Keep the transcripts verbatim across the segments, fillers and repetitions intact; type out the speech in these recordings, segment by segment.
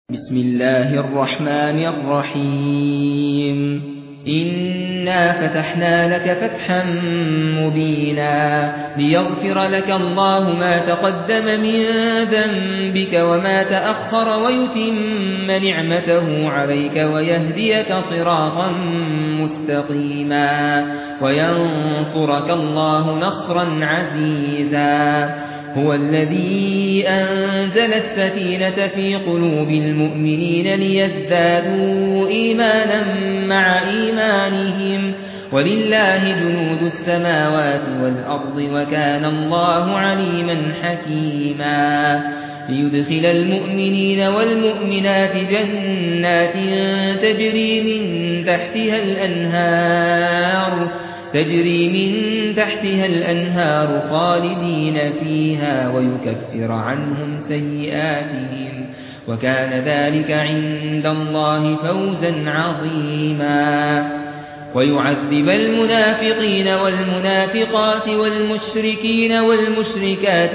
بسم الله الرحمن الرحيم إنا فتحنا لك فتحا مبينا ليغفر لك الله ما تقدم من ذنبك وما تأخر ويتم نعمته عليك ويهديك صراطا مستقيما وينصرك الله نصرا عزيزا هو الذي أنزل السكينة في قلوب المؤمنين ليزدادوا إيمانا مع إيمانهم ولله جنود السماوات والأرض وكان الله عليما حكيما ليدخل المؤمنين والمؤمنات جنات تجري من تحتها الأنهار تجري من تحتها الأنهار خالدين فيها ويكفر عنهم سيئاتهم وكان ذلك عند الله فوزا عظيما ويعذب المنافقين والمنافقات والمشركين والمشركات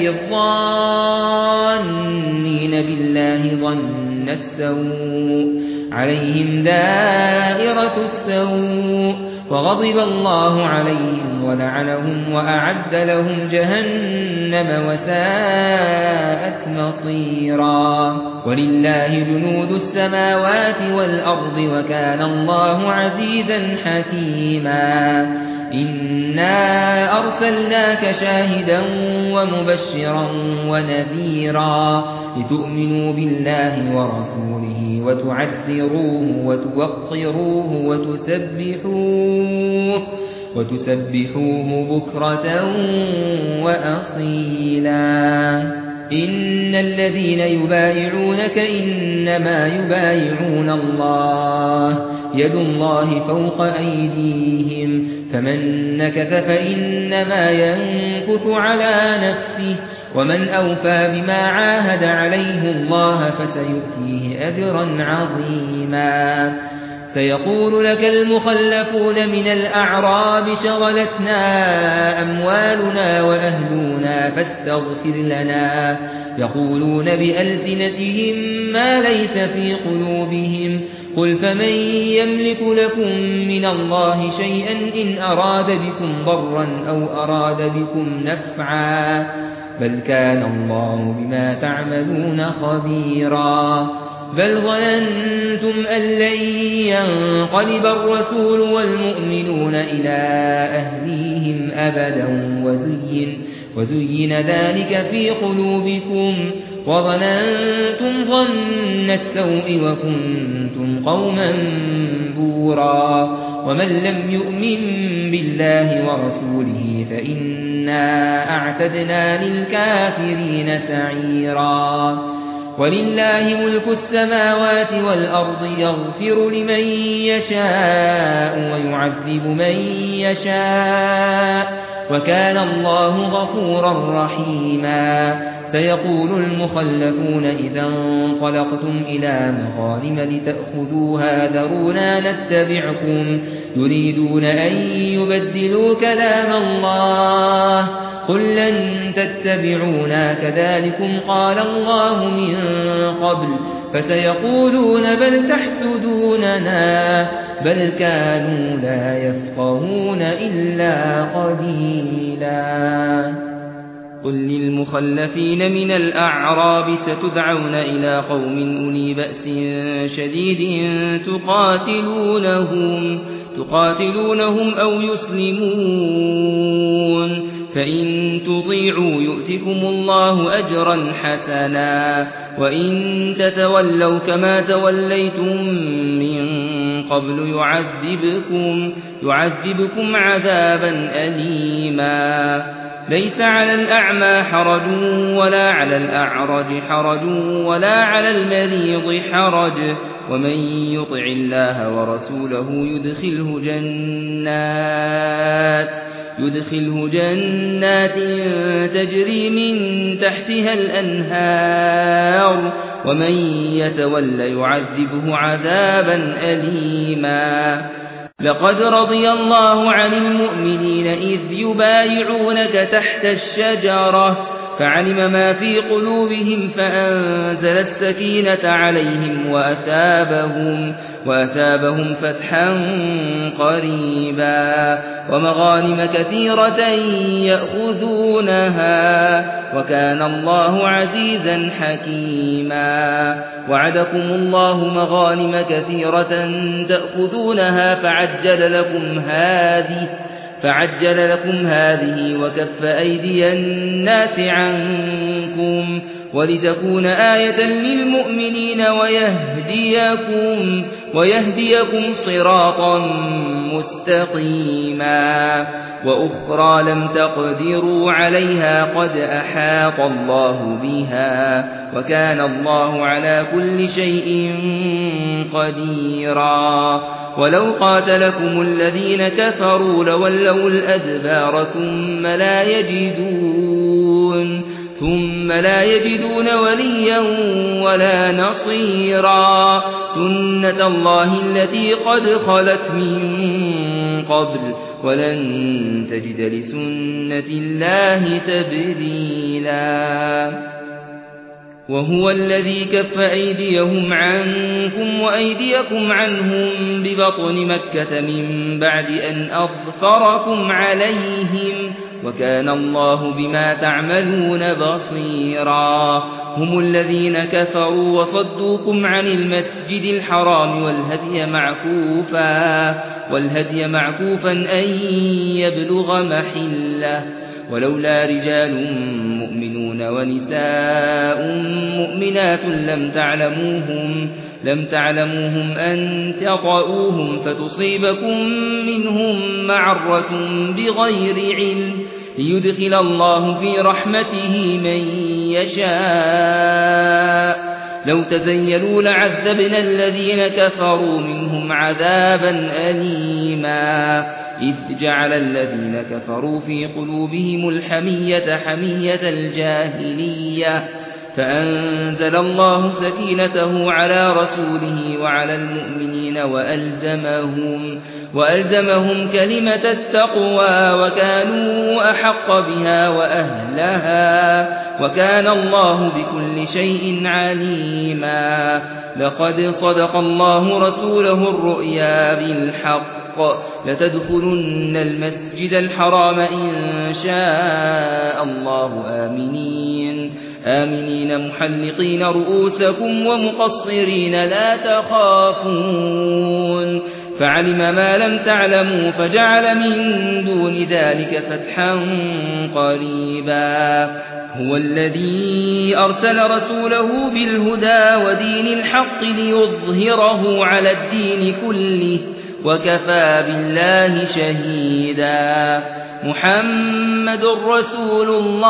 الظانين بالله ظن السوء عليهم دائرة السوء وغضب الله عليهم ولعنهم وأعد لهم جهنم وساءت مصيرا ولله جنود السماوات والأرض وكان الله عزيزا حكيما إنا أرسلناك شاهدا ومبشرا ونذيرا لتؤمنوا بالله ورسوله وتعذروه وتوقروه وتسبحوه وتسبحوه بكرة وأصيلا إن الذين يبايعونك إنما يبايعون الله يد الله فوق أيديهم فمن نكث فإنما ينكث على نفسه ومن أوفى بما عاهد عليه الله فسيؤتيه أجرا عظيما سيقول لك المخلفون من الأعراب شغلتنا أموالنا وأهلنا فاستغفر لنا يقولون بألسنتهم ما ليس في قلوبهم قل فمن يملك لكم من الله شيئا إن أراد بكم ضرا أو أراد بكم نفعا بل كان الله بما تعملون خبيرا بل ظننتم أن لن ينقلب الرسول والمؤمنون إلى أهليهم أبدا وزين, وزين ذلك في قلوبكم وظننتم ظن السوء وكنتم قوما بورا ومن لم يؤمن بالله ورسوله فإنا أعتدنا للكافرين سعيرا ولله ملك السماوات والأرض يغفر لمن يشاء ويعذب من يشاء وكان الله غفورا رحيما سيقول المخلفون إذا انطلقتم إلى مغانم لتأخذوها ذرونا نتبعكم يريدون أن يبدلوا كلام الله قل لن تتبعونا كذلكم قال الله من قبل فسيقولون بل تحسدوننا بل كانوا لا يفقهون إلا قليلا قل للمخلفين من الأعراب ستدعون إلى قوم أولي بأس شديد تقاتلونهم, تقاتلونهم أو يسلمون فإن تطيعوا يؤتكم الله أجرا حسنا وإن تتولوا كما توليتم من قبل يعذبكم, يعذبكم عذابا أليما ليس على الأعمى حرج ولا على الأعرج حرج ولا على المريض حرج ومن يطع الله ورسوله يدخله جنات يدخله جنات تجري من تحتها الأنهار ومن يتولى يعذبه عذابا أليما لقد رضي الله عن المؤمنين إذ يبايعونك تحت الشجرة فعلم ما في قلوبهم فأنزل السكينة عليهم وأثابهم, وأثابهم فتحا قريبا ومغانم كثيرة يأخذونها وكان الله عزيزا حكيما. وعدكم الله مغانم كثيرة تأخذونها فعجل لكم هذه فعجل لكم هذه وكف أيدي الناس عنكم ولتكون آية للمؤمنين ويهديكم, ويهديكم صراطا مستقيما. وأخرى لم تقدروا عليها قد أحاط الله بها وكان الله على كل شيء قديرا. ولو قاتلكم الذين كفروا لولوا الأدبار ثم لا يجدون ثم لا يجدون وليا ولا نصيرا. سنة الله التي قد خلت من قبل ولن تجد لسنة الله تبديلا. وهو الذي كف أيديهم عنكم وأيديكم عنهم ببطن مكة من بعد أن أظفركم عليهم وكان الله بما تعملون بصيرا. هم الذين كفروا وصدوكم عن المسجد الحرام والهدي معكوفا, والهدي معكوفا أن يبلغ محله ولولا رجال مؤمنون ونساء مؤمنات لم تعلموهم لم تعلموهم أن تطؤوهم فتصيبكم منهم معرة بغير علم ليدخل الله في رحمته من يشاء. لو تزيلوا لعذبنا الذين كفروا منهم عذابا أليما. إذ جعل الذين كفروا في قلوبهم الحمية حمية الجاهلية فأنزل الله سكينته على رسوله وعلى المؤمنين وألزمهم, وألزمهم كلمة التقوى وكانوا أحق بها وأهلها وكان الله بكل شيء عليما. لقد صدق الله رسوله الرؤيا بالحق لتدخلن المسجد الحرام إن شاء الله آمنين آمنين محلقين رؤوسكم ومقصرين لا تخافون فعلم ما لم تعلموا فجعل من دون ذلك فتحا قريبا. هو الذي أرسل رسوله بالهدى ودين الحق ليظهره على الدين كله وكفى بالله شهيدا. محمد رسول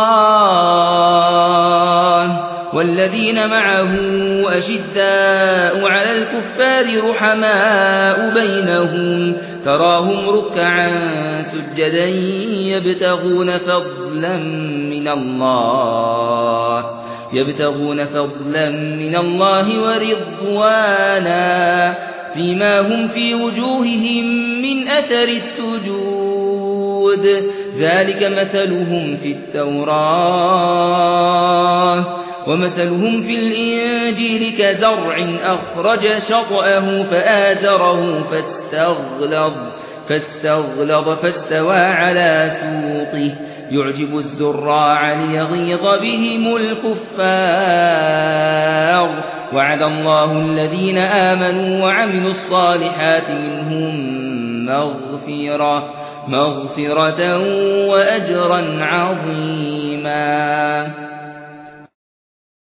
الله والذين معه أشداء على الكفار رحماء بينهم تراهم ركعا سجدا يبتغون فضلا من الله يبتغون فضلا من الله ورضوانا سيماهم في وجوههم من أثر السجود ذلك مثلهم في التوراة ومثلهم في الإنجيل كزرع أخرج شطأه فآزره فاستغلظ فاستغلظ فاستوى على سوقه يعجب الزراع ليغيظ بهم الكفار وعد الله الذين آمنوا وعملوا الصالحات منهم مغفرة مغفرة وأجرا عظيما.